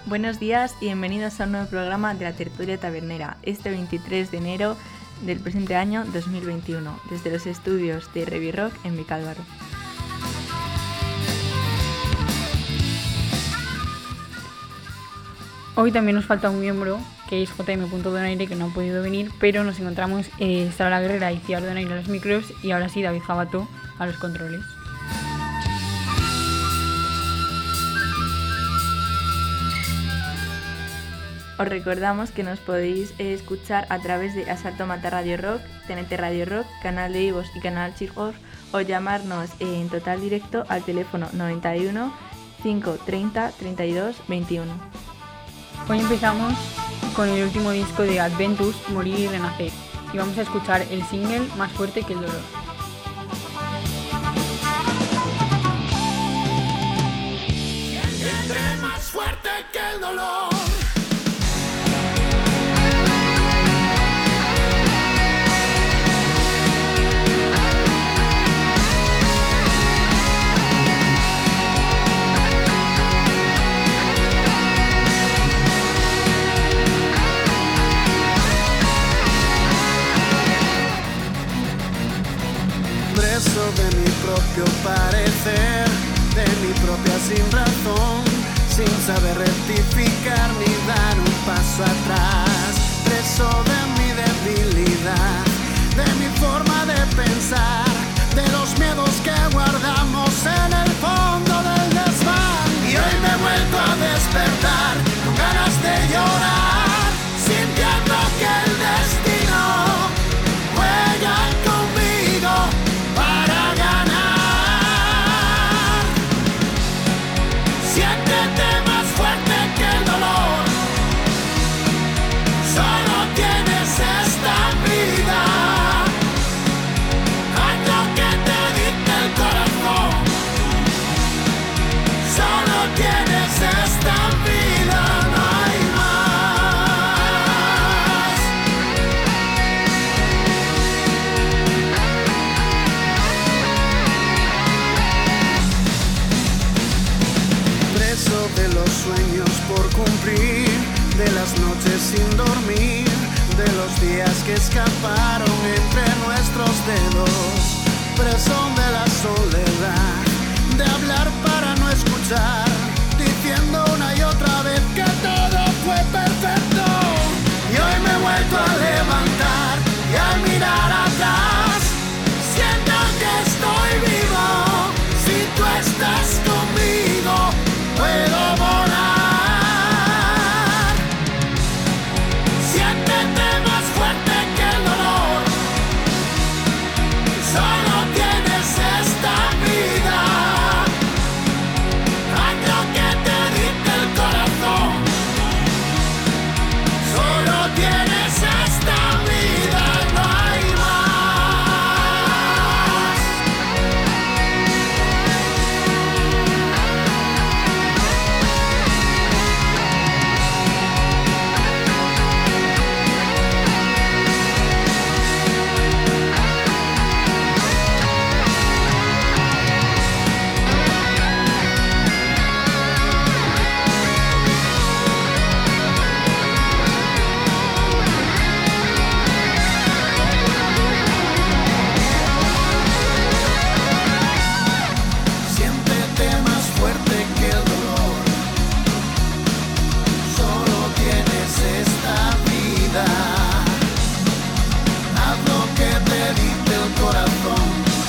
Buenos días y bienvenidos a un nuevo programa de la Tertulia Tabernera, este 23 de enero del presente año 2021, desde los estudios de Revi Rock en Vicálvaro. Hoy también nos falta un miembro, que es JM.Donaire, que no ha podido venir, pero nos encontramos Sara La Guerrera y Ciar Donaire a los micros y ahora sí David Jabato a los controles. Os recordamos que nos podéis escuchar a través de Asalto Mata Radio Rock, TNT Radio Rock, canal de iVoox y canal Chirgos, o llamarnos en total directo al teléfono 91 530 32 21. Hoy empezamos con el último disco de Adventus, Morir y Renacer, y vamos a escuchar el single Más fuerte que el dolor. Entre más fuerte que el dolor. Preso de mi propio parecer, de mi propia sin razón, sin saber rectificar ni dar un paso atrás. Preso de mi debilidad, de mi forma de pensar, de los miedos que guardamos en el fondo del desván. Y hoy me he vuelto a despertar con ganas de llorar, sintiendo que el destino juega conmigo para ganar. Siéntete más fuerte que el dolor. Solo tienes esta vida. Haz lo que te dicte el corazón. Solo tienes esta vida, no hay más. Preso de los sueños por cumplir, de las noches sin dormir, de los días que escaparon entre nuestros dedos. Preso de la soledad, de hablar para no escuchar, diciendo una y otra vez que todo fue perfecto. Y hoy me he vuelto a levantar y al mirar atrás, siento que estoy vivo. Si tú estás conmigo, puedo volar. Siéntete más fuerte que el dolor. Solo tienes esta vida. Haz lo que te dicte el corazón. Solo tienes esta vida, no hay más. Siéntete más fuerte que el dolor. Solo tienes esta vida. Haz lo que te dicte el corazón.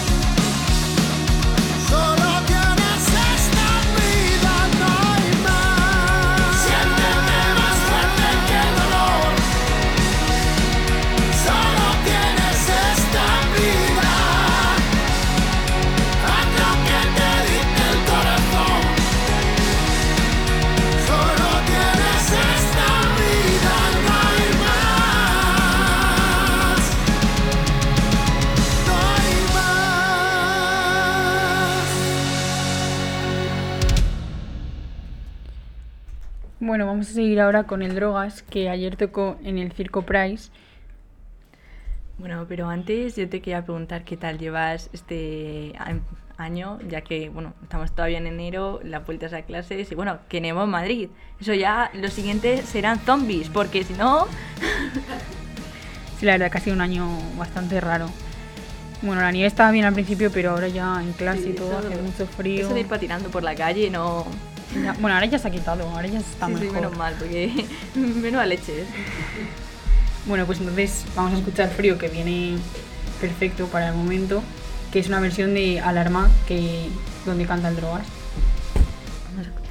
Solo tienes esta vida, no hay más. Siéntete más fuerte que el dolor. Solo tienes esta vida. Haz lo que te dicte el corazón. Solo tienes esta vida, no hay más. No hay más. Bueno, vamos a seguir ahora con el Drogas, que ayer tocó en el Circo Price. Bueno, pero antes yo te quería preguntar qué tal llevas año, ya que, bueno, estamos todavía en enero, las vueltas a clases y, bueno, que nevó en Madrid. Eso ya, lo siguiente serán zombies, porque si no... Sí, la verdad que ha sido un año bastante raro. Bueno, la nieve estaba bien al principio, pero ahora ya en clase y todo hace mucho frío. Eso de ir patinando por la calle, no... Ya, bueno, ahora ya se ha quitado, ahora ya está mejor. Sí, menos mal, porque menos leches. Bueno, pues entonces vamos a escuchar Frío, que viene perfecto para el momento, que es una versión de Alarma, donde canta el Drogas. Vamos a escuchar.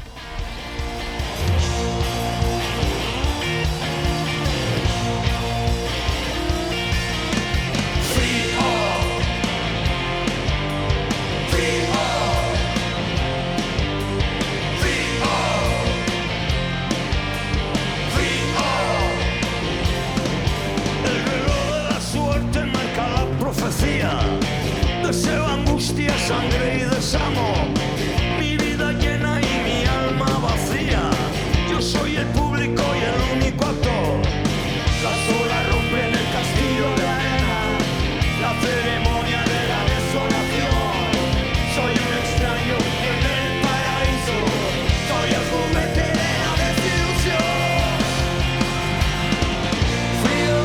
Deseo, angustia, sangre y desamo, mi vida llena y mi alma vacía. Yo soy el público y el único actor. Las olas rompen el castillo de arena, la ceremonia de la desolación. Soy un extraño en el paraíso, soy el juguete de la desilusión. Frío.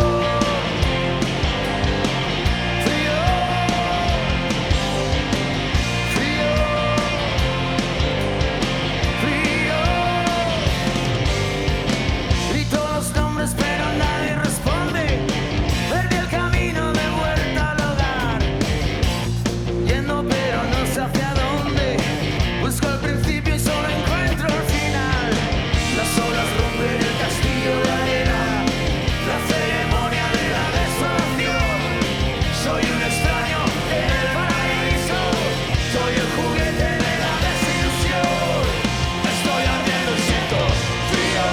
Pero nadie responde. Perdí el camino de vuelta al hogar, yendo pero no sé hacia dónde. Busco el principio y solo encuentro el final. Las olas rompen el castillo de arena, la ceremonia de la desolación. Soy un extraño en el paraíso, soy el juguete de la desilusión. Estoy ardiendo y siento frío.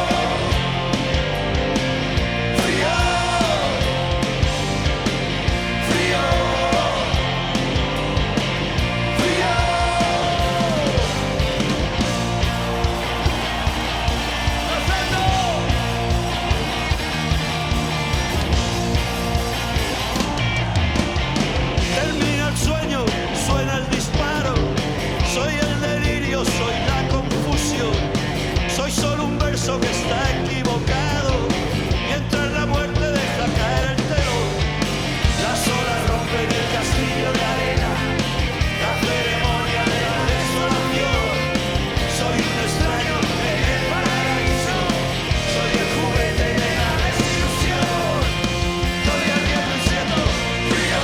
Termina el sueño, suena el disparo. Soy el delirio, soy la confusión. Soy solo un verso que está equivocado, mientras la muerte deja caer el telón. Las olas rompen el castillo de arena, la ceremonia de la desolación. Soy un extraño en el paraíso, soy el juguete de la desilusión. Estoy ardiendo y siento frío.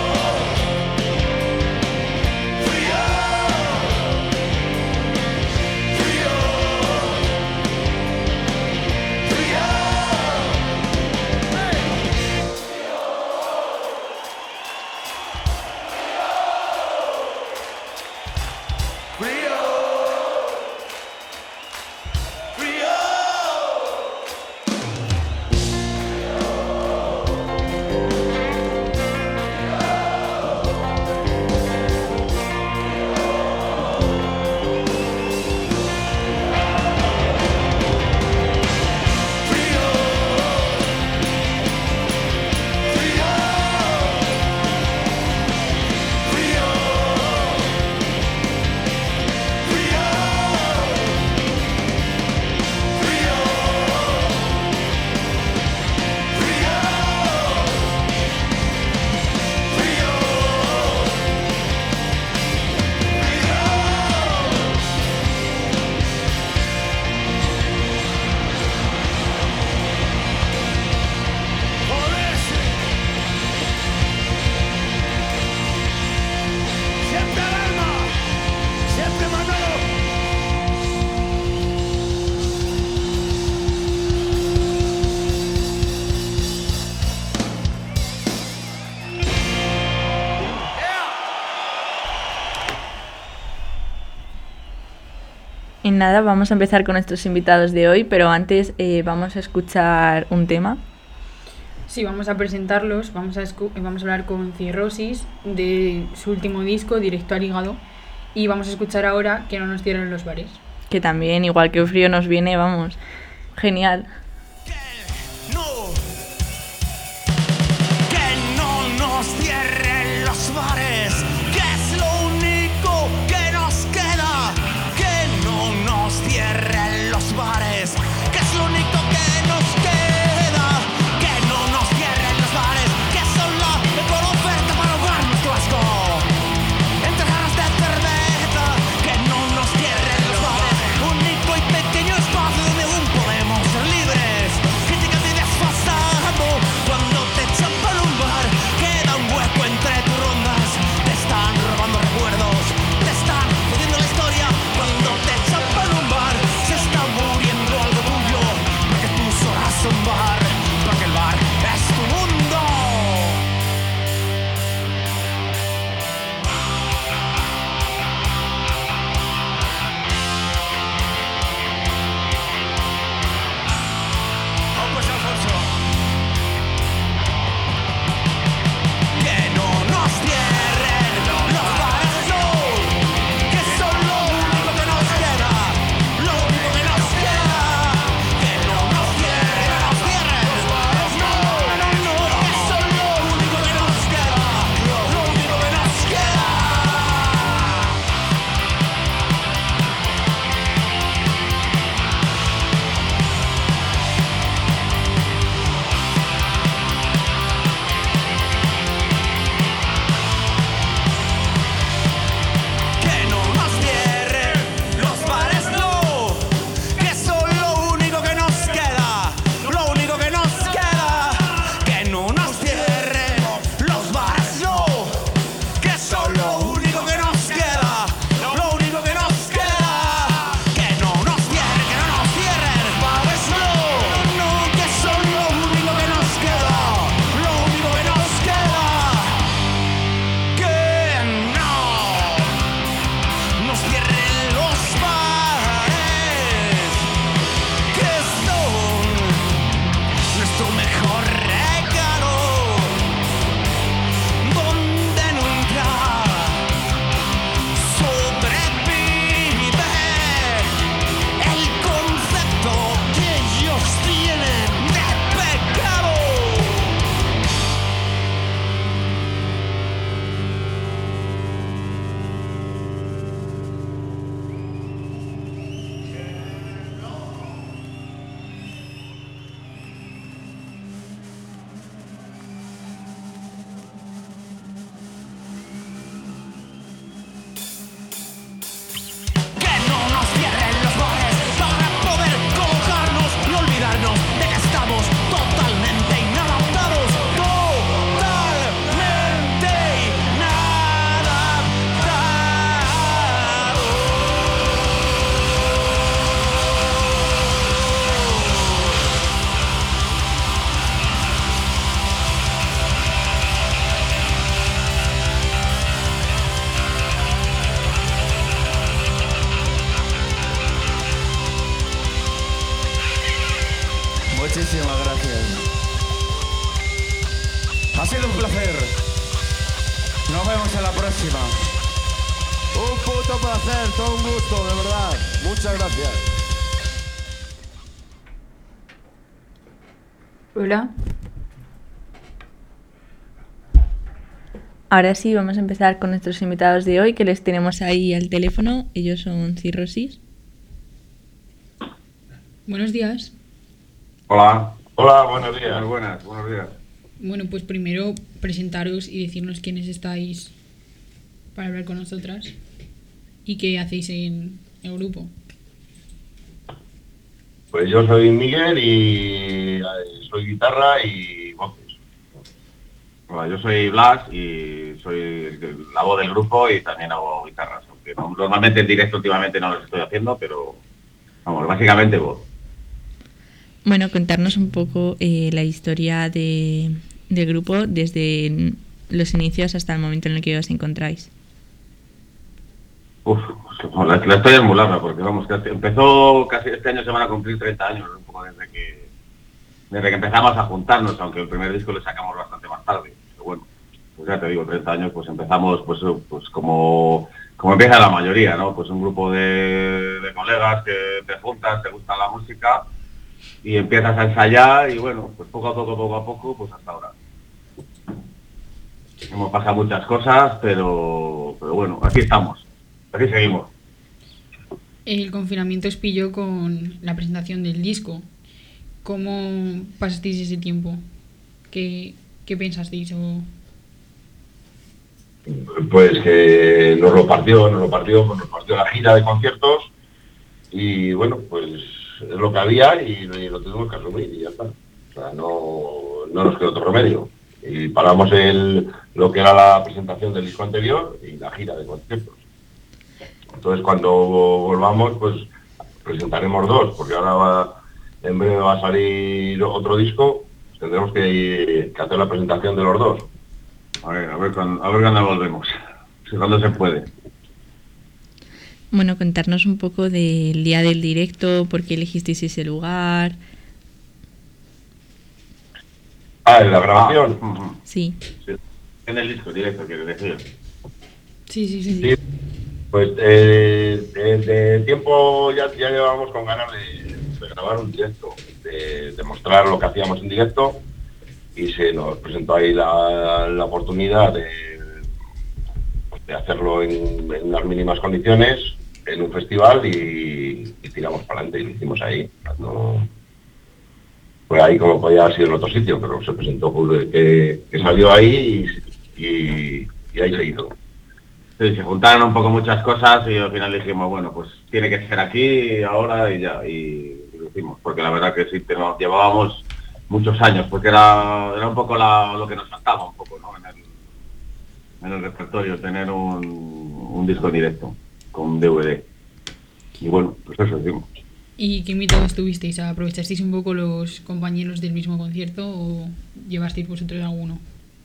Frío. Frío. Frío. Frío. Frío. Joderse. Siempre alarma, siempre Manolo. Y nada, vamos a empezar con nuestros invitados de hoy, pero antes vamos a escuchar un tema. Sí, vamos a presentarlos, vamos a hablar con Cirrosis de su último disco, Directo al Hígado, y vamos a escuchar ahora Que no nos cierren los bares. Que también, igual que frío nos viene, vamos, genial. Que no nos cierren los bares, que es lo único Muchísimas gracias. Ha sido un placer. Nos vemos en la próxima. Un puto placer, todo un gusto, de verdad. Muchas gracias. Hola. Ahora sí, vamos a empezar con nuestros invitados de hoy, que les tenemos ahí al teléfono. Ellos son Cirrosis. Buenos días. Hola. Hola, buenos días. Buenos días. Bueno, pues primero presentaros y decirnos quiénes estáis para hablar con nosotras y qué hacéis en el grupo. Pues yo soy Miguel y soy guitarra y voces. Bueno, yo soy Blas y soy la voz del grupo y también hago guitarras. Aunque normalmente en directo últimamente no los estoy haciendo, pero vamos, básicamente voz. Bueno, contarnos un poco la historia del grupo desde los inicios hasta el momento en el que os encontráis. La historia es muy larga porque vamos, que empezó casi este año, se van a cumplir 30 años, un poco desde que empezamos a juntarnos, aunque el primer disco le sacamos bastante más tarde. Pero bueno, pues ya te digo, 30 años, pues empezamos pues como empieza la mayoría, ¿no? Pues un grupo de colegas que te juntas, te gusta la música y empiezas a ensayar y bueno, pues poco a poco, pues hasta ahora. Hemos pasado muchas cosas, pero bueno, aquí estamos, aquí seguimos. El confinamiento os pilló con la presentación del disco. ¿Cómo pasasteis ese tiempo? ¿Qué pensasteis? Pues que nos lo partió la gira de conciertos y bueno, pues es lo que había y lo tuvimos que asumir y ya está. O sea, no nos quedó otro remedio. Y paramos lo que era la presentación del disco anterior y la gira de conciertos. Entonces cuando volvamos, pues presentaremos dos, porque ahora en breve va a salir otro disco, tendremos que hacer la presentación de los dos. A ver cuándo volvemos, si cuándo se puede. Bueno, contarnos un poco del día del directo, por qué elegisteis ese lugar. ¿En la grabación? Sí. En el disco directo, quiero decir. Sí. Pues de tiempo ya llevábamos con ganas de grabar un directo, de mostrar lo que hacíamos en directo y se nos presentó ahí la oportunidad de hacerlo en las mínimas condiciones en un festival y tiramos para adelante y lo hicimos ahí. No, fue ahí como podía haber sido en otro sitio, pero se presentó que salió ahí y ahí se hizo. Sí, se juntaron un poco muchas cosas y al final dijimos, bueno, pues tiene que ser aquí, ahora y ya, y lo hicimos, porque la verdad que sí, llevábamos muchos años, porque era un poco lo que nos faltaba un poco, ¿no? En el repertorio, tener un disco directo con DVD. Y bueno, pues eso hicimos. ¿Y qué invitados tuvisteis? ¿Aprovechasteis un poco los compañeros del mismo concierto o llevasteis vosotros alguno?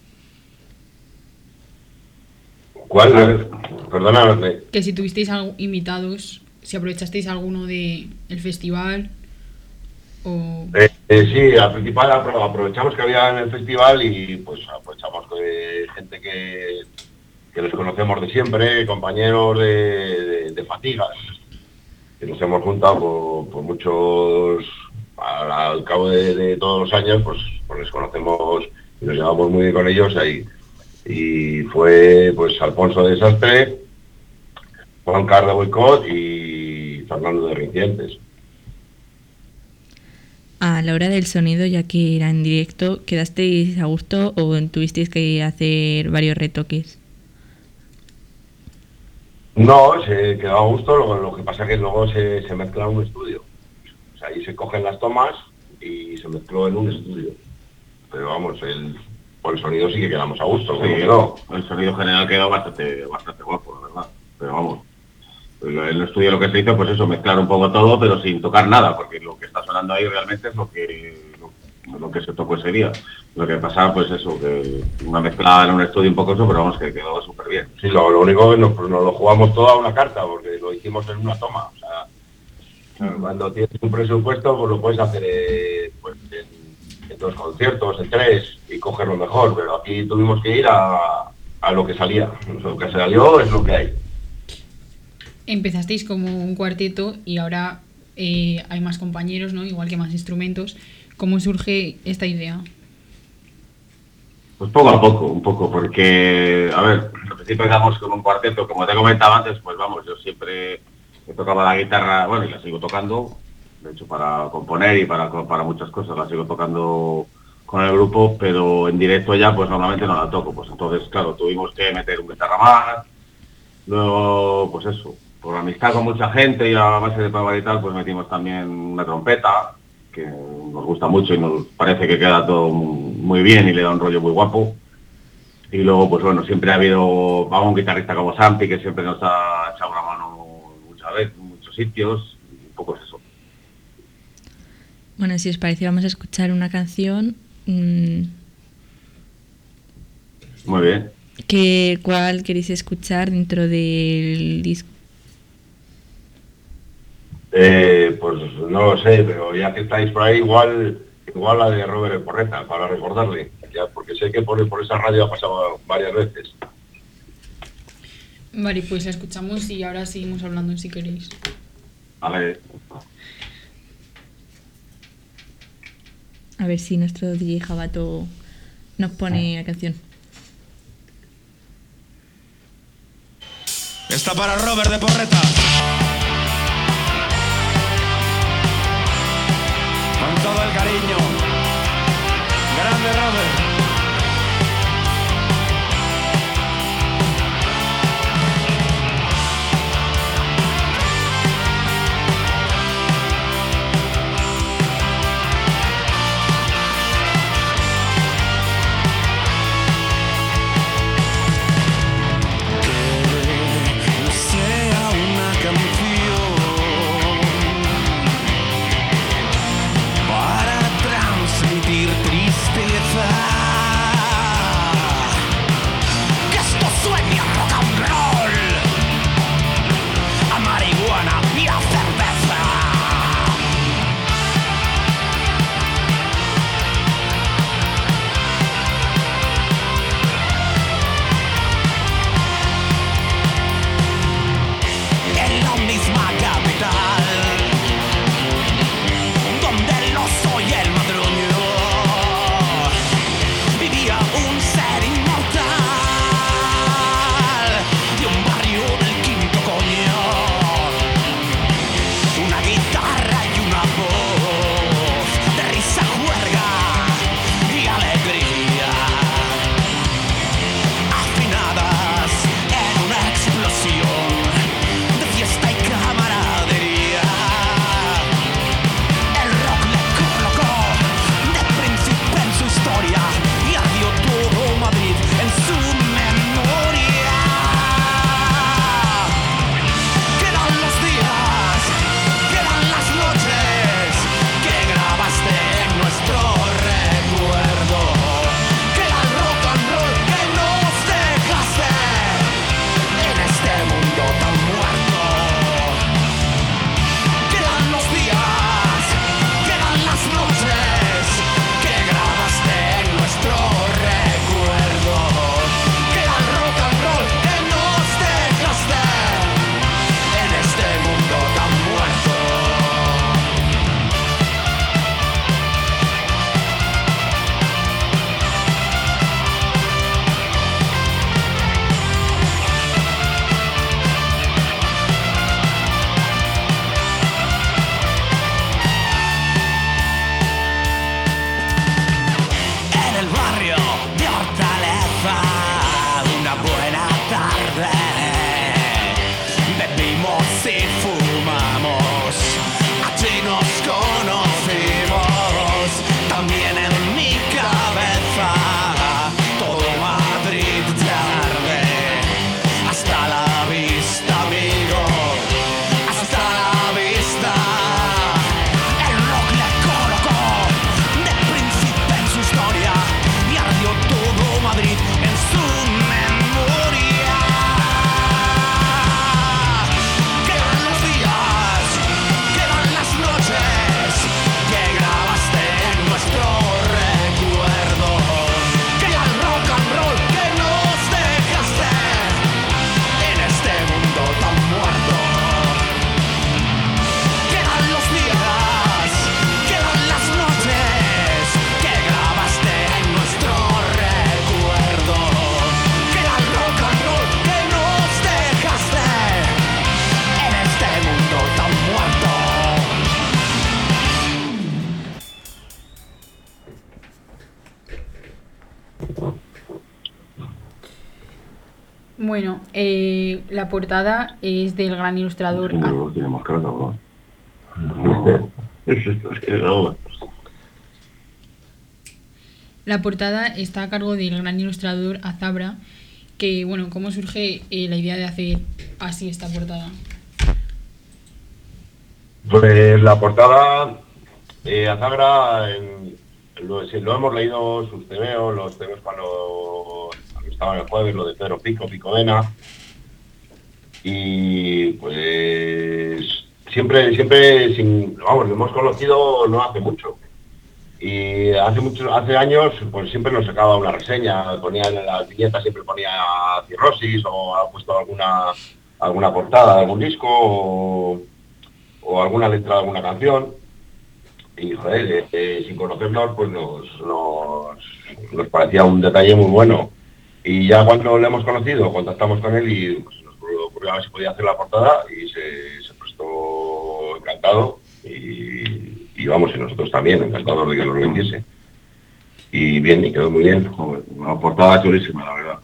¿Cuál? Perdóname. Que si tuvisteis invitados, si aprovechasteis alguno del festival o... Sí, al principal aprovechamos que había en el festival y pues aprovechamos gente que les conocemos de siempre, compañeros de fatigas, que nos hemos juntado por muchos, al cabo de todos los años, pues les conocemos y nos llevamos muy bien con ellos ahí. Y fue pues Alfonso de Desastre, Juan Carlos de Boicot y Fernando de Reincidentes. A la hora del sonido, ya que era en directo, ¿quedasteis a gusto o tuvisteis que hacer varios retoques? No, se quedó a gusto, lo que pasa es que luego se mezcla en un estudio. O sea, ahí se cogen las tomas y se mezcló en un estudio. Pero vamos, por el sonido sí que quedamos a gusto. Sí, el sonido general quedó bastante guapo, la verdad. Pero vamos, en el estudio lo que se hizo, pues eso, mezclar un poco todo, pero sin tocar nada, porque lo que está sonando ahí realmente es lo que se tocó ese día. Lo que pasaba, pues eso, que una mezcla en un estudio un poco eso, pero vamos, que quedó súper bien. Sí, lo único que nos lo jugamos todo a una carta, porque lo hicimos en una toma. O sea, cuando tienes un presupuesto, pues lo puedes hacer pues, 2 conciertos, en 3 y coger lo mejor, pero aquí tuvimos que ir a lo que salía. Lo que salió es lo que hay. Empezasteis como un cuarteto y ahora hay más compañeros, ¿no? Igual que más instrumentos. ¿Cómo surge esta idea? Pues poco a poco, un poco, porque, a ver, al principio empezamos con un cuarteto, como te comentaba antes, pues vamos, yo siempre he tocado la guitarra, bueno, y la sigo tocando, de hecho para componer y para muchas cosas la sigo tocando con el grupo, pero en directo ya pues normalmente no la toco, pues entonces, claro, tuvimos que meter un guitarra más, luego, pues eso, por amistad con mucha gente y a base de probar y tal, pues metimos también una trompeta, que nos gusta mucho y nos parece que queda todo muy bien y le da un rollo muy guapo. Y luego, pues bueno, siempre ha habido un guitarrista como Sampi, que siempre nos ha echado una mano muchas veces, en muchos sitios, y un poco es eso. Bueno, si os parece, vamos a escuchar una canción. Muy bien. ¿Cuál queréis escuchar dentro del disco? Pues no lo sé, pero ya que estáis por ahí, igual la de Robert El Porreta, para recordarle, ya, porque sé que por esa radio ha pasado varias veces. Vale, pues la escuchamos y ahora seguimos hablando si queréis. A ver. A ver si nuestro DJ Jabato nos pone la canción. Está para Robert de Porreta. Con todo el cariño. Grande Robert. Tristeza Bueno, la portada es del gran ilustrador. No lo tiene más claro, ¿no? Es que no. La portada está a cargo del gran ilustrador Azabra, que, bueno, ¿cómo surge la idea de hacer así esta portada? Pues la portada, Azabra, lo hemos leído sus tebeos, los tebeos cuando estaban el jueves, lo de Pedro Picodena, y pues siempre, lo hemos conocido no hace mucho. Y hace años, pues siempre nos sacaba una reseña, ponía en las viñetas, siempre ponía cirrosis, o ha puesto alguna portada de algún disco, o alguna letra de alguna canción. Y joder, sin conocernos, pues nos parecía un detalle muy bueno. Y ya cuando lo hemos conocido, contactamos con él y pues, nos ocurrió a ver si podía hacer la portada, y se prestó encantado. Y vamos, y nosotros también, encantados de que lo vendiese. Y bien, y quedó muy bien. Joder, una portada chulísima, la verdad.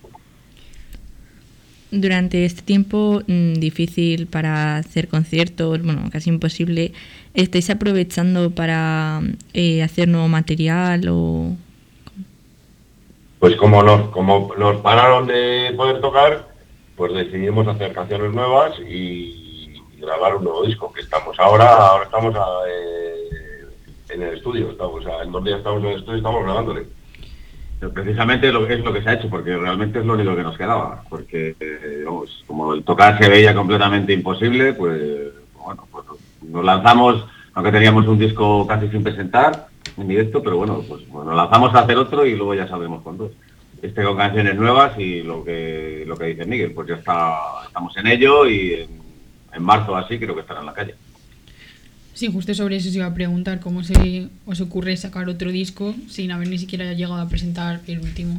Durante este tiempo difícil para hacer conciertos, bueno, casi imposible, ¿estáis aprovechando para hacer nuevo material o...? Pues como nos pararon de poder tocar, pues decidimos hacer canciones nuevas y grabar un nuevo disco, que ahora estamos en el estudio, en 2 días estamos en el estudio y estamos grabándole. Pero precisamente es lo que se ha hecho, porque realmente es lo único que nos quedaba, porque vamos, como el tocar se veía completamente imposible, pues bueno, pues nos lanzamos, aunque teníamos un disco casi sin presentar en directo, pero bueno, pues nos lanzamos a hacer otro y luego ya sabremos cuándo. Con canciones nuevas y lo que dice Miguel, pues ya estamos en ello, y en marzo así creo que estará en la calle. Sí, justo sobre eso se iba a preguntar, ¿cómo se os ocurre sacar otro disco sin haber ni siquiera llegado a presentar el último?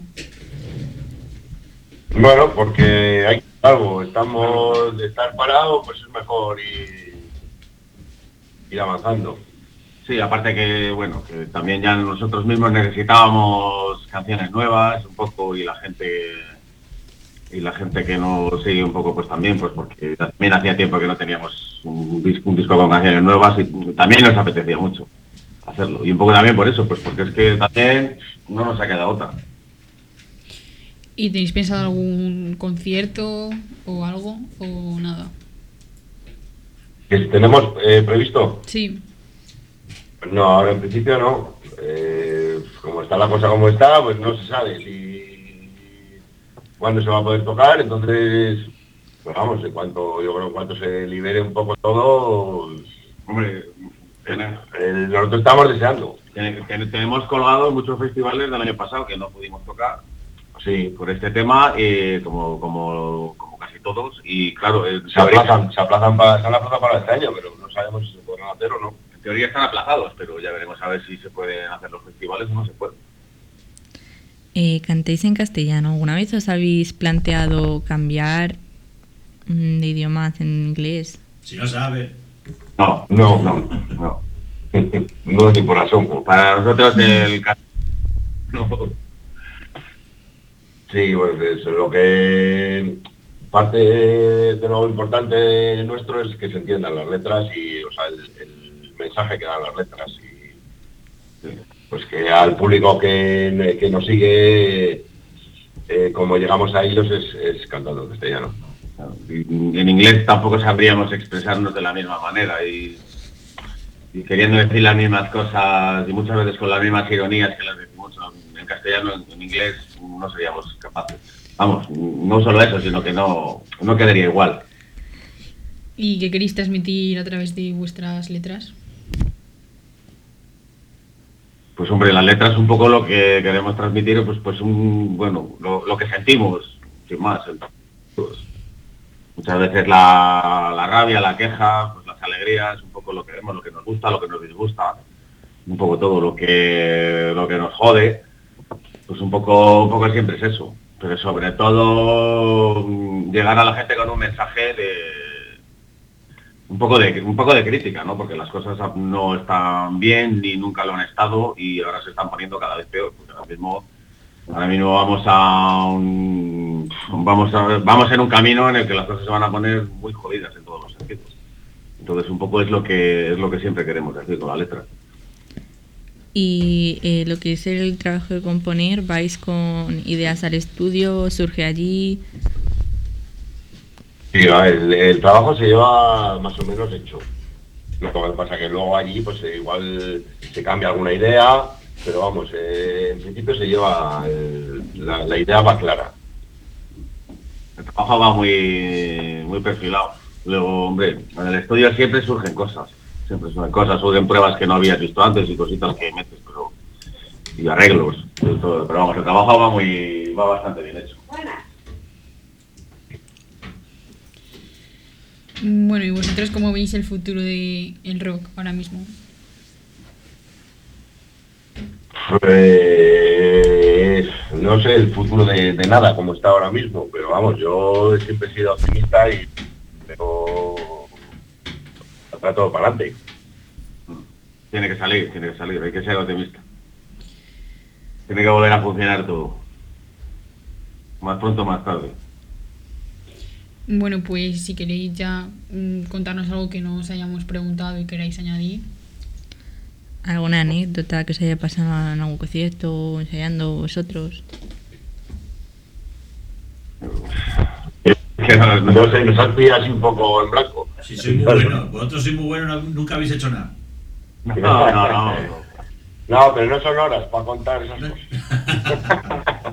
Bueno, porque hay algo, estamos de estar parados, pues es mejor ir avanzando. Sí, aparte que, bueno, que también ya nosotros mismos necesitábamos canciones nuevas un poco, y la gente que nos sigue un poco pues también, pues porque también hacía tiempo que no teníamos un disco con canciones nuevas, y también nos apetecía mucho hacerlo. Y un poco también por eso, pues porque es que también no nos ha quedado otra. ¿Y tenéis pensado algún concierto o algo o nada? ¿Que tenemos previsto? Sí. No, ahora en principio no. Como está la cosa como está, pues no se sabe cuándo se va a poder tocar. Entonces, pues vamos, yo creo que en cuanto se libere un poco todo, Hombre, nosotros estamos deseando. tenemos colgados muchos festivales del año pasado que no pudimos tocar, Sí, por este tema, como casi todos, y claro, se aplazan para este año, pero no sabemos si se podrán hacer o no. En teoría están aplazados, pero ya veremos a ver si se pueden hacer los festivales o no se pueden. ¿Cantáis en castellano? ¿Alguna vez os habéis planteado cambiar de idioma a inglés? Si no sabe. No. No es ni por asomo. Para nosotros no. Sí, pues es lo que parte de lo importante nuestro es que se entiendan las letras y, o sea, el mensaje que dan las letras, y pues que al público que nos sigue, como llegamos a ellos es cantando en castellano. En inglés tampoco sabríamos expresarnos de la misma manera, y queriendo decir las mismas cosas y muchas veces con las mismas ironías que las decimos en castellano, en inglés no seríamos capaces. Vamos, no solo eso, sino que no quedaría igual. ¿Y qué queréis transmitir a través de vuestras letras? Pues hombre, las letras es un poco lo que queremos transmitir, pues lo que sentimos, sin más. Pues, muchas veces la rabia, la queja, pues las alegrías, un poco lo que vemos, lo que nos gusta, lo que nos disgusta, un poco todo lo que nos jode, pues un poco siempre es eso. Pero sobre todo llegar a la gente con un mensaje un poco de crítica, ¿no? Porque las cosas no están bien ni nunca lo han estado, y ahora se están poniendo cada vez peor. Porque ahora mismo vamos a vamos en un camino en el que las cosas se van a poner muy jodidas en todos los sentidos. Entonces un poco es lo que siempre queremos decir con la letra. Y lo que es el trabajo de componer, ¿vais con ideas al estudio? ¿Surge allí? Sí, a ver, el trabajo se lleva más o menos hecho. Lo que pasa es que luego allí pues igual se cambia alguna idea, pero vamos, en principio se lleva, la idea va clara. El trabajo va muy perfilado. Luego, hombre, en el estudio siempre surgen cosas, surgen pruebas que no habías visto antes y cositas que metes, y arreglos, pero vamos, el trabajo va bastante bien hecho. Bueno, ¿y vosotros cómo veis el futuro del rock ahora mismo? Pues no sé el futuro de nada como está ahora mismo, pero vamos, yo siempre he sido optimista pero está todo para adelante. Tiene que salir, hay que ser optimista. Tiene que volver a funcionar todo. Más pronto o más tarde. Bueno, pues si queréis ya contarnos algo que no os hayamos preguntado y queráis añadir. ¿Alguna anécdota que os haya pasado en algún concierto o ensayando vosotros? No sé, nos has pillado así un poco en blanco. Sí, soy muy bueno. Vosotros sois muy buenos, nunca habéis hecho nada. No, pero no son horas para contar esas cosas.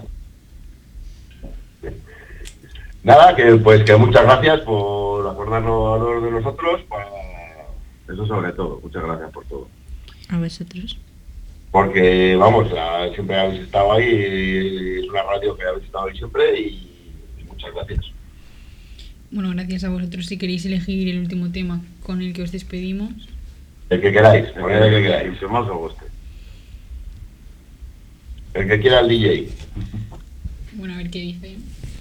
Nada, que muchas gracias por acordarnos de nosotros. Eso sobre todo, muchas gracias por todo. A vosotros. Porque, vamos, siempre habéis estado ahí, es una radio que habéis estado ahí siempre y muchas gracias. Bueno, gracias a vosotros. Si queréis elegir el último tema con el que os despedimos. El que queráis, poned el que queráis. Si más os guste. El que quiera el DJ. Bueno, a ver qué dice.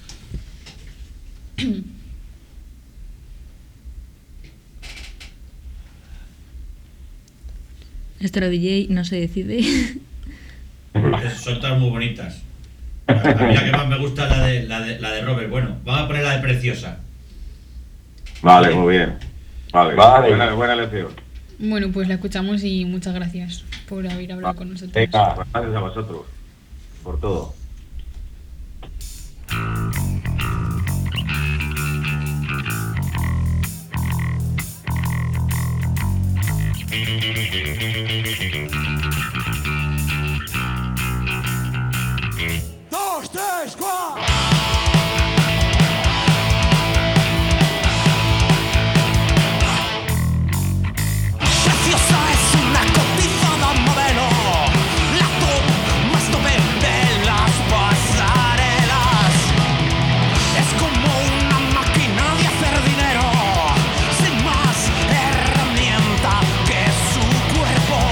Nuestro DJ no se decide. Son todas muy bonitas. A mí la que más me gusta es la de Robert. Bueno, vamos a poner la de Preciosa. Vale, muy bien. Vale. Buena elección. Bueno, pues la escuchamos y muchas gracias por haber hablado con nosotros. Venga, gracias a vosotros por todo. Dos, tres, cuatro. Preciosa es una cotizada modelo, la top más tope de las pasarelas. Es como una máquina de hacer dinero, sin más herramienta que su cuerpo.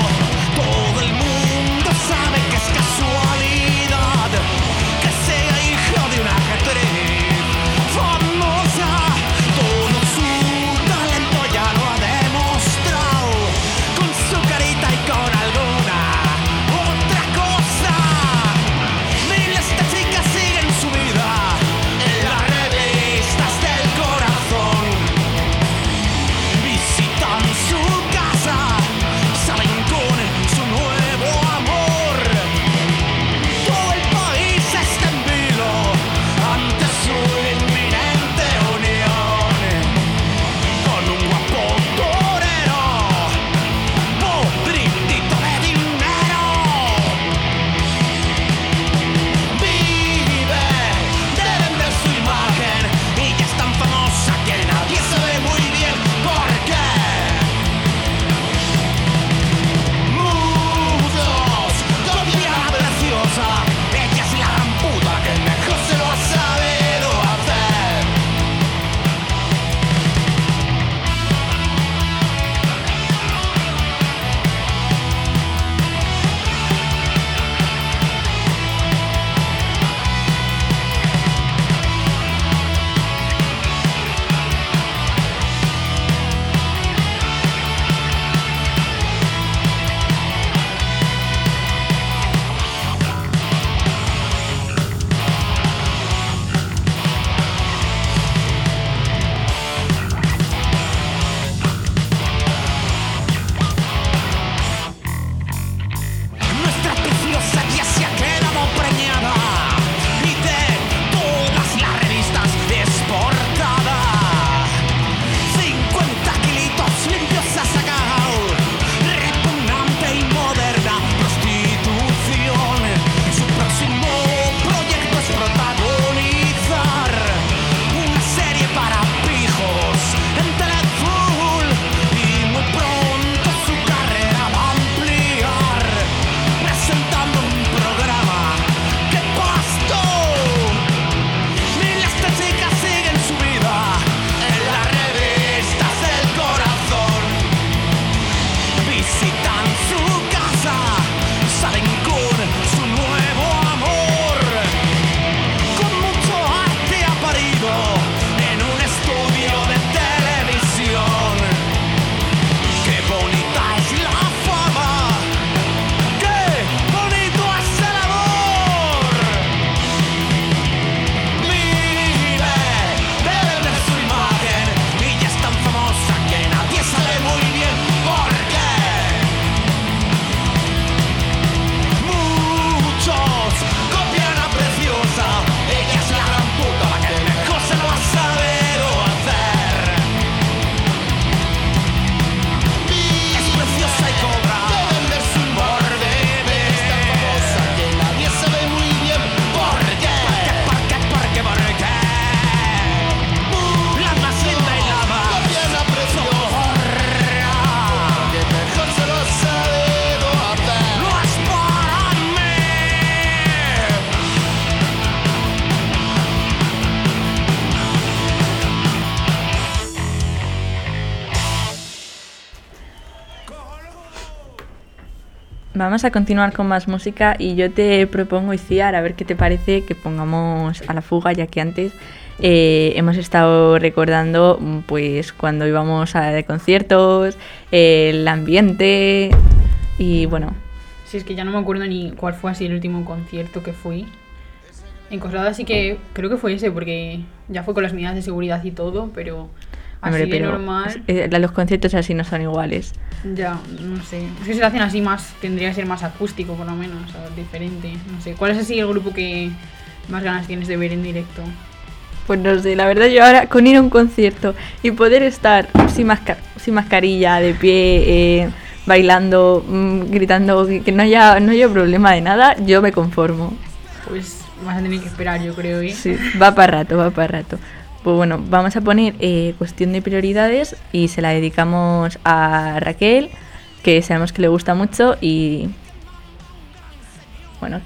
Vamos a continuar con más música y yo te propongo, Iciar, a ver qué te parece que pongamos A la Fuga, ya que antes hemos estado recordando pues cuando íbamos de conciertos, el ambiente y bueno. Sí, es que ya no me acuerdo ni cuál fue así el último concierto que fui. En Coslada sí que creo que fue ese, porque ya fue con las medidas de seguridad y todo, pero así Hombre, de pero normal... los conciertos así no son iguales. Ya, no sé. Es que si lo hacen así más, tendría que ser más acústico por lo menos, o sea, diferente. No sé. ¿Cuál es así el grupo que más ganas tienes de ver en directo? Pues no sé, la verdad yo ahora con ir a un concierto y poder estar sin mascarilla, de pie, bailando, gritando, que no haya problema de nada, yo me conformo. Pues vas a tener que esperar, yo creo, ¿eh? Sí, va para rato. Pues bueno, vamos a poner Cuestión de Prioridades y se la dedicamos a Raquel, que sabemos que le gusta mucho y bueno.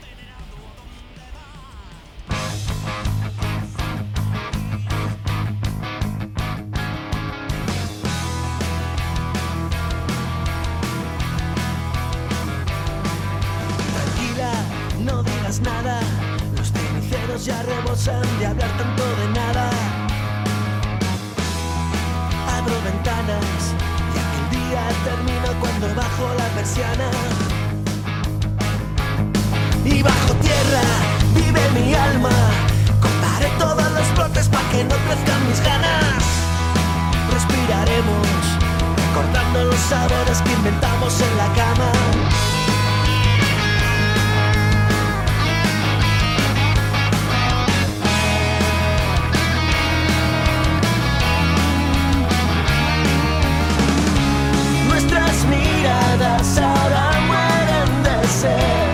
No digas nada, los ceniceros ya rebosan de hablar tanto de nada. Abro ventanas y aquel día termino cuando bajo la persiana. Y bajo tierra vive mi alma, cortaré todos los brotes para que no crezcan mis ganas. Respiraremos, recordando los sabores que inventamos en la cama. Miradas ahora mueren de sed.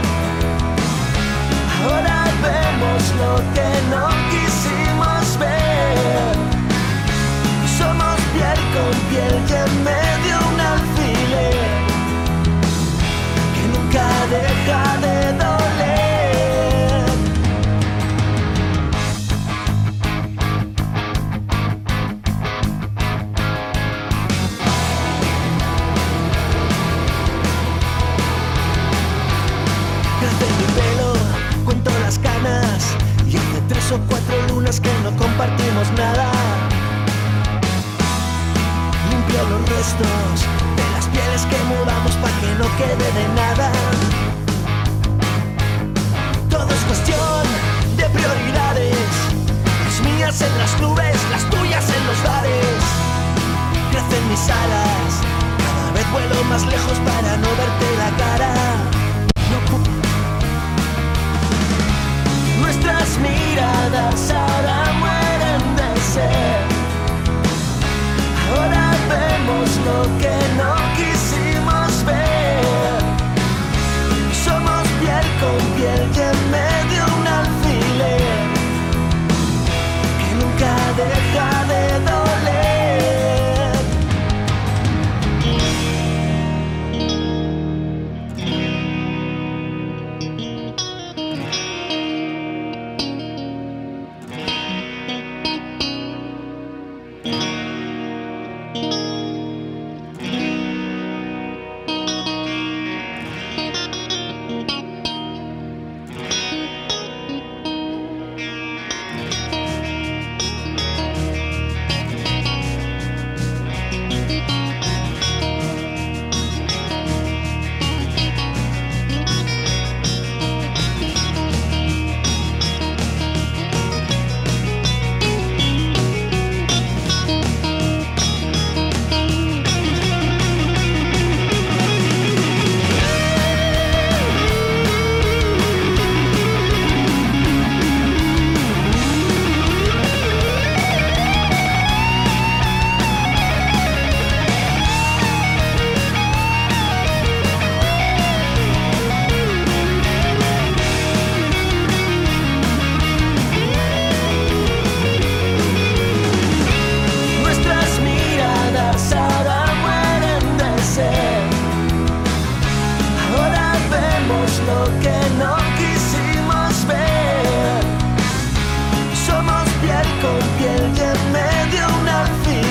Ahora vemos lo que no quisimos ver. Somos piel con piel y en medio un alfiler que nunca deja de doler. Cuento las canas y hace 3 o 4 lunas que no compartimos nada. Limpio los restos de las pieles que mudamos para que no quede de nada. Todo es cuestión de prioridades, las mías en las nubes, las tuyas en los bares. Crecen mis alas, cada vez vuelo más lejos para no verte la cara. Nuestras miradas ahora mueren de sed. Ahora vemos lo que no quisimos ver. Somos piel con piel y en medio un alfiler que nunca deja de doler.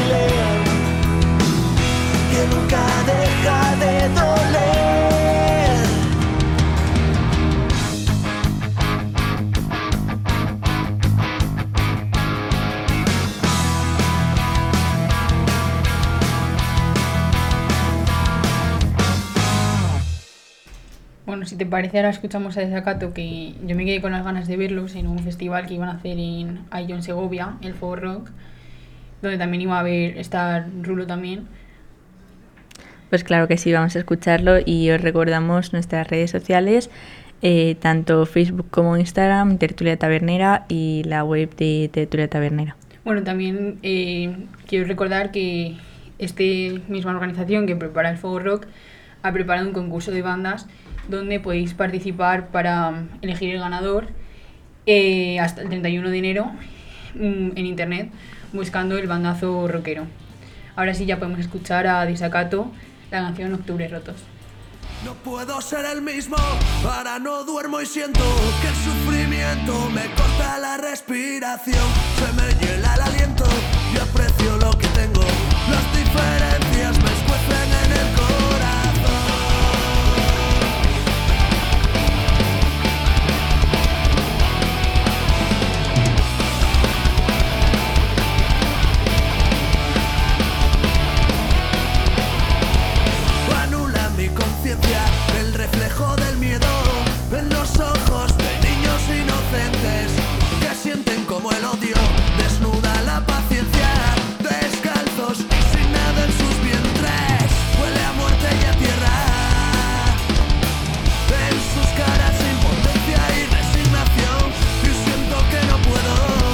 nunca deja de doler. Bueno, si te parece, ahora escuchamos a Desacato, que yo me quedé con las ganas de verlos en un festival que iban a hacer ahí en Segovia, el Fuego Rock, donde también iba a estar Rulo también. Pues claro que sí, vamos a escucharlo y os recordamos nuestras redes sociales, tanto Facebook como Instagram, Tertulia Tabernera, y la web de Tertulia Tabernera. Bueno, también quiero recordar que esta misma organización que prepara el Fuego Rock ha preparado un concurso de bandas donde podéis participar para elegir el ganador hasta el 31 de enero en internet, buscando el bandazo rockero. Ahora sí ya podemos escuchar a Desacato, la canción Octubres Rotos. No puedo ser el mismo, ahora no duermo y siento que el sufrimiento me corta la respiración. Se me hiela el aliento y aprecio lo que tengo. Las diferencias me escuecen en el corazón. Anula mi conciencia, el reflejo del miedo en los ojos de niños inocentes que sienten como el odio desnuda la paciencia, descalzos sin nada en sus vientres, huele a muerte y a tierra, en sus caras impotencia y resignación, y siento que no puedo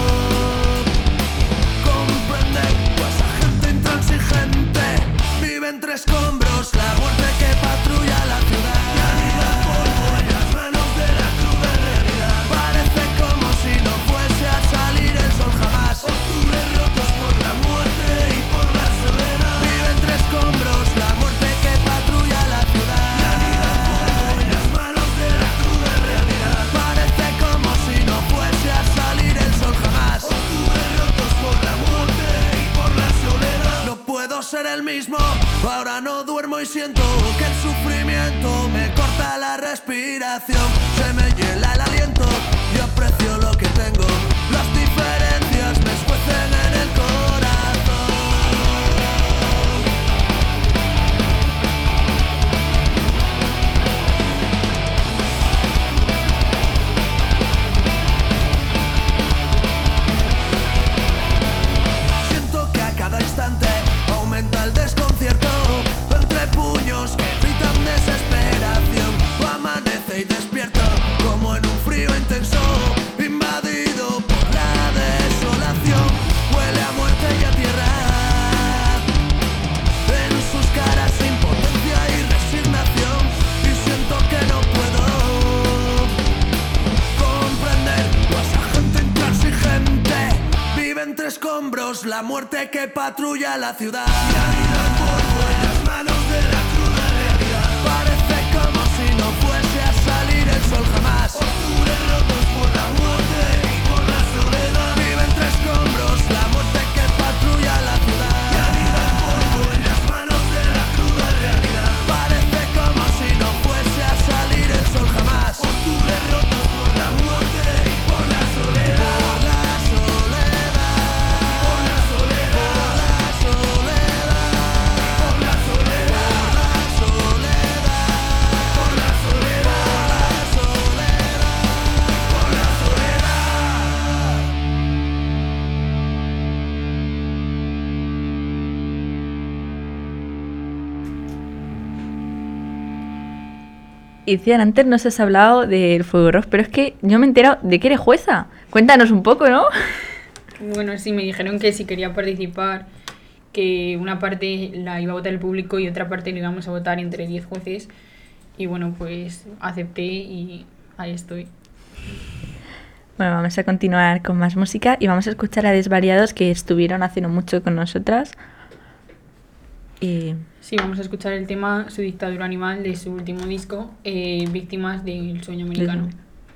comprender, pues a gente intransigente vive entre escombros la muerte que patrulla la ciudad. Y anida el polvo en las manos de la cruda realidad. Parece como si no fuese a salir el sol jamás. Octubres rotos por la muerte y por la soledad. Vive entre escombros la muerte que patrulla la ciudad. Y anida el polvo en las manos de la cruda realidad. Parece como si no fuese a salir el sol jamás. Octubres rotos por la muerte y por la soledad. No puedo ser el mismo, ahora no duermo y siento que el sufrimiento me corta la respiración. Se me hiela el aliento y aprecio lo que tengo. Las diferencias me escuecen en el corazón. Siento que a cada instante aumenta el desconcierto entre puños que gritan desesperación. Amanece y despierto como en un frío intenso, invadido por la desolación. Huele a muerte y a tierra, en sus caras impotencia y resignación, y siento que no puedo comprender, pues a gente intransigente vive entre escombros la muerte que patrulla la ciudad. Y anida el polvo en las manos de la cruda realidad. Parece como si no fuese a salir el sol jamás. Octubres rotos por la muerte y por la soledad. Vive entre escombros la muerte que patrulla la ciudad. Y anida el polvo en las manos de la cruda realidad. Parece como si no fuese a salir el sol jamás. Octubres rotos por la muerte y por la soledad. Por la soledad. Por la soledad. Por la soledad. Por la soledad. Por la soledad. Por la soledad. Por la Y Cian, antes nos has hablado del Fuego Rock, pero es que yo me he enterado de que eres jueza. Cuéntanos un poco, ¿no? Bueno, sí, me dijeron que si quería participar, que una parte la iba a votar el público y otra parte la íbamos a votar entre 10 jueces. Y bueno, pues acepté y ahí estoy. Bueno, vamos a continuar con más música y vamos a escuchar a Desvariados, que estuvieron hace no mucho con nosotras. Y Sí, vamos a escuchar el tema Su dictadura animal de su último disco, Víctimas del sueño americano.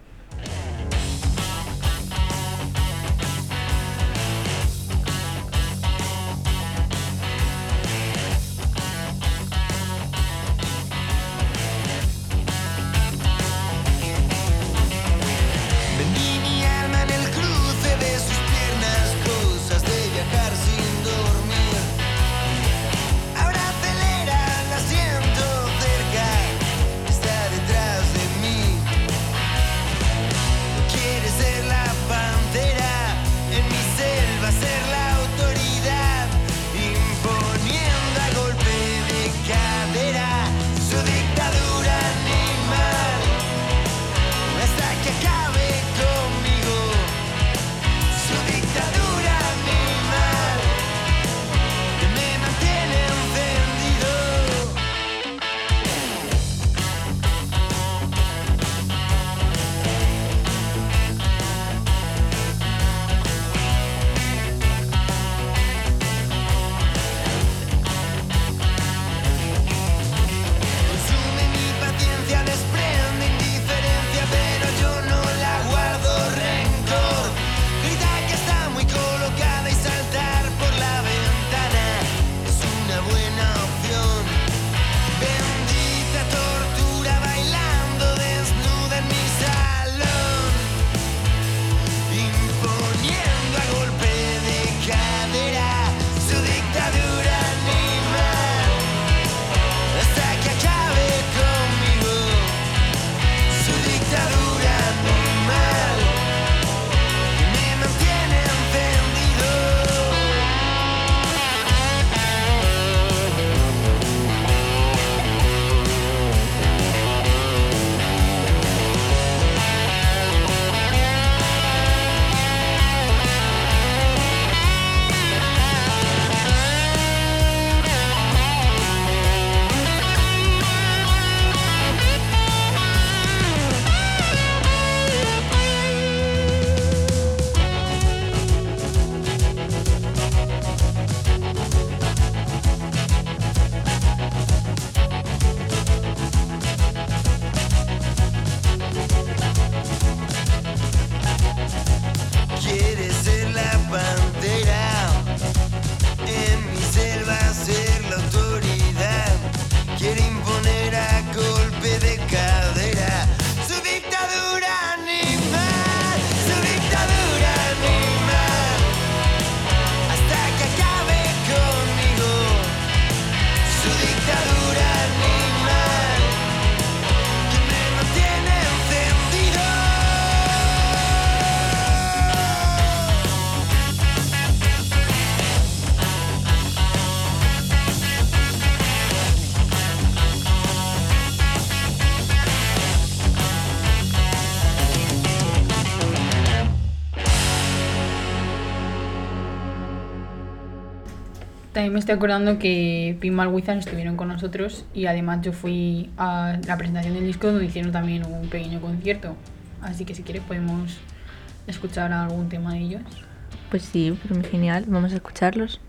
Vendí mi alma en el cruce de sus piernas, cosas de viajar sin dormir. Ahora acelera, la siento cerca, está detrás de También me estoy acordando que Pinball Wizards estuvieron con nosotros y además yo fui a la presentación del disco donde hicieron también un pequeño concierto. Así que si quieres podemos escuchar algún tema de ellos. Pues sí, pero muy genial. Vamos a escucharlos.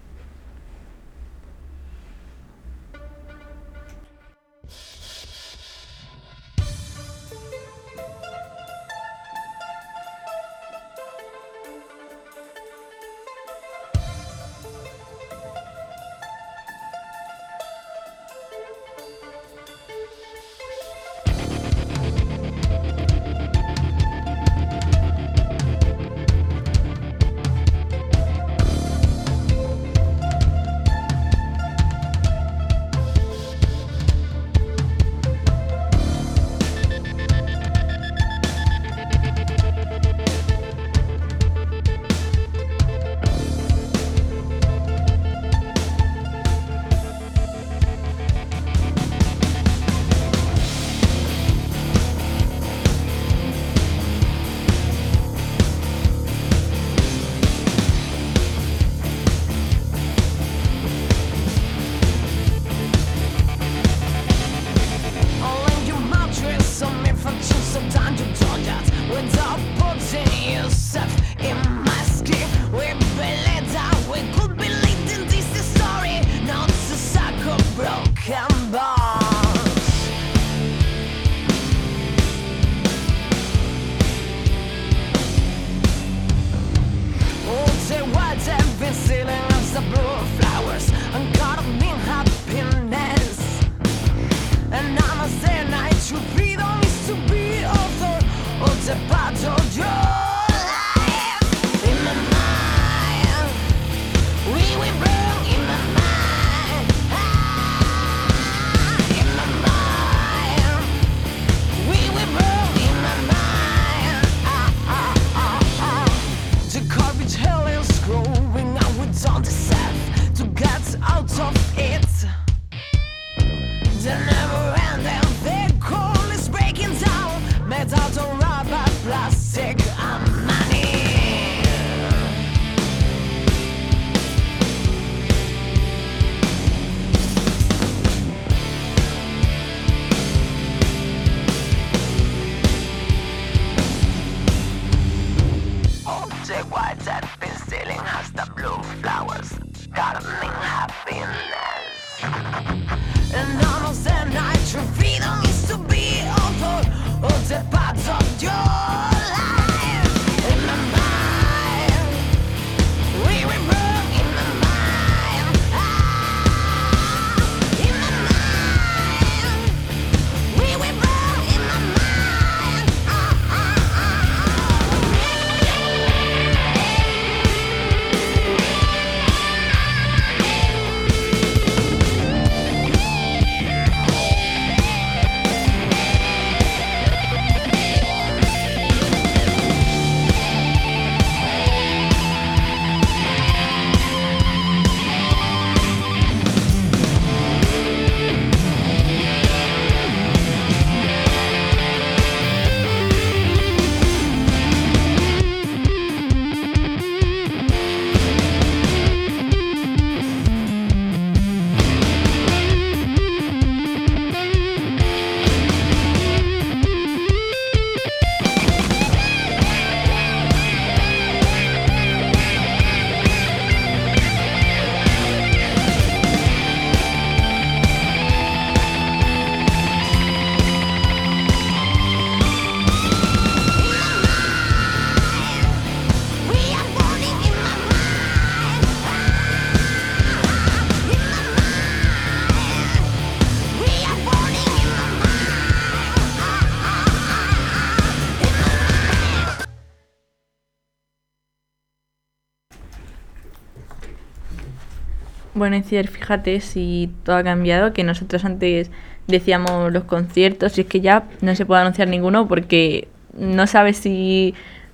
Bueno, Iciar, fíjate si todo ha cambiado, que nosotros antes decíamos los conciertos y es que ya no se puede anunciar ninguno porque no sabes si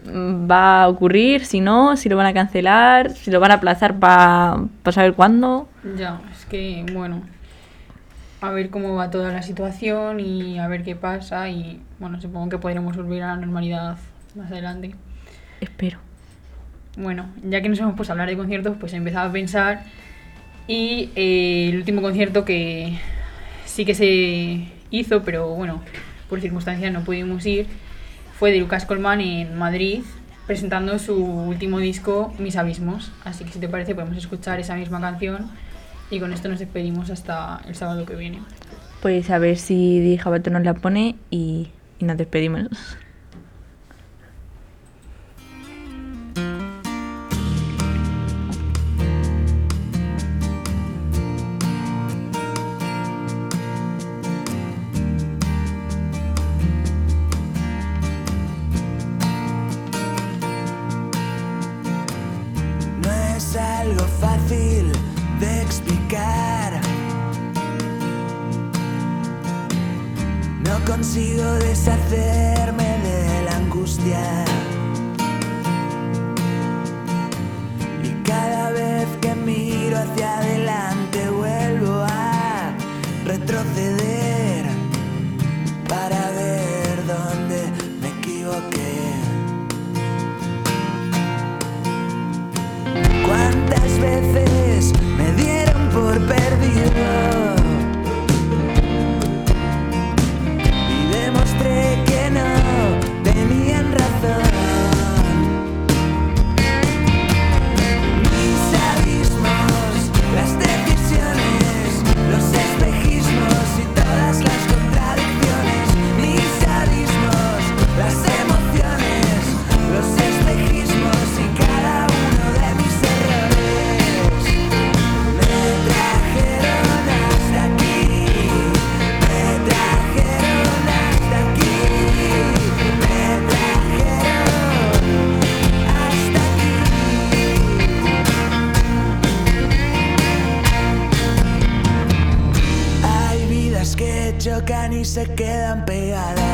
va a ocurrir, si no, si lo van a cancelar, si lo van a aplazar para saber cuándo. Ya, es que, bueno, a ver cómo va toda la situación y a ver qué pasa y, bueno, supongo que podremos volver a la normalidad más adelante. Espero. Bueno, ya que nos hemos puesto a hablar de conciertos, pues he empezado a pensar Y el último concierto que sí que se hizo, pero bueno, por circunstancias no pudimos ir, fue de Lucas Colman en Madrid, presentando su último disco, Mis Abismos. Así que si te parece podemos escuchar esa misma canción y con esto nos despedimos hasta el sábado que viene. Pues a ver si Di Jabato nos la pone y nos despedimos. Algo fácil de explicar. No consigo deshacerme de la angustia. Y cada vez que miro hacia adelante vuelvo a retroceder para ver dónde me equivoqué. ¿Cuántas veces me dieron por perdido? Y demostré que no tenían razón. Mis abismos, las decisiones, los espejismos y todas las contradicciones. Mis abismos, las emociones, los espejismos y cada uno de mis chocan y se quedan pegadas.